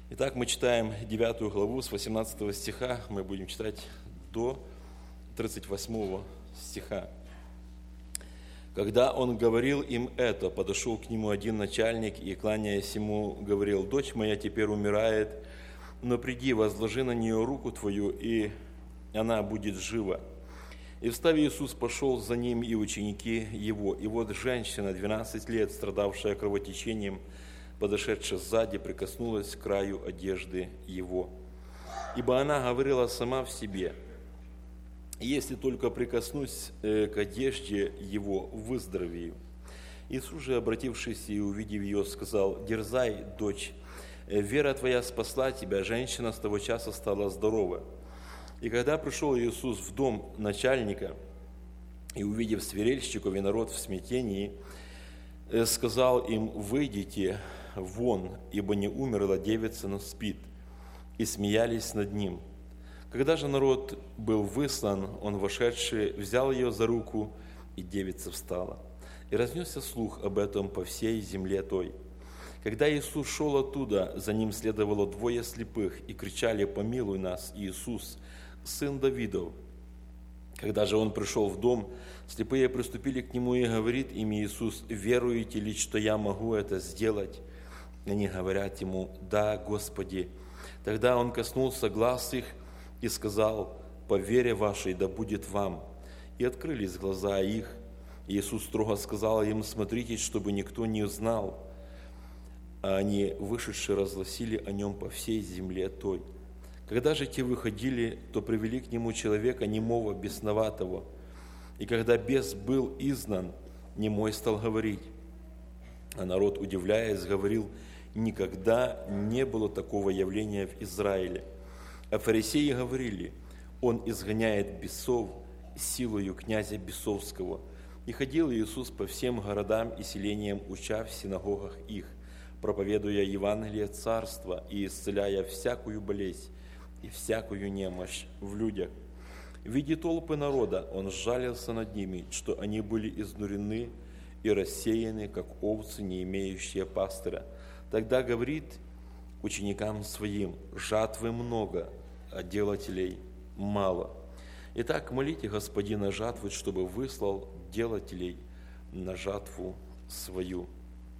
Итак, мы читаем 9 главу с 18 стиха, мы будем читать до 38 стиха. Когда он говорил им это, подошел к нему один начальник и, кланяясь ему, говорил: «Дочь моя теперь умирает, но приди, возложи на нее руку твою, и она будет жива». И встав, Иисус пошел за ним и ученики его. И вот женщина, 12 лет, страдавшая кровотечением, подошедшая сзади, прикоснулась к краю одежды его. Ибо она говорила сама в себе: «Если только прикоснусь к одежде его, выздоровею». Иисус же, обратившись и увидев ее, сказал: «Дерзай, дочь, вера твоя спасла тебя». Женщина с того часа стала здорова. И когда пришел Иисус в дом начальника, и, увидев свирельщиков и народ в смятении, сказал им: «Выйдите вон, ибо не умерла девица, но спит». И смеялись над ним. Когда же народ был выслан, он, вошедший, взял ее за руку, и девица встала. И разнесся слух об этом по всей земле той. Когда Иисус шел оттуда, за ним следовало двое слепых, и кричали: «Помилуй нас, Иисус, сын Давидов». Когда же он пришел в дом, слепые приступили к нему, и говорит им Иисус: «Веруете ли, что я могу это сделать?» Они говорят ему: «Да, Господи». Тогда он коснулся глаз их и сказал: «По вере вашей да будет вам». И открылись глаза их. Иисус строго сказал им: «Смотрите, чтобы никто не узнал». А они, вышедшие, разгласили о нем по всей земле той. Когда же те выходили, то привели к нему человека немого, бесноватого. И когда бес был изгнан, немой стал говорить. А народ, удивляясь, говорил: «Никогда не было такого явления в Израиле». А фарисеи говорили: «Он изгоняет бесов силою князя бесовского». И ходил Иисус по всем городам и селениям, уча в синагогах их, проповедуя Евангелие Царства и исцеляя всякую болезнь и всякую немощь в людях. Видя толпы народа, он сжалился над ними, что они были изнурены и рассеяны, как овцы, не имеющие пастыря. Тогда говорит ученикам своим: «Жатвы много, а делателей мало. Итак, молите Господина жатвы, чтобы выслал делателей на жатву свою».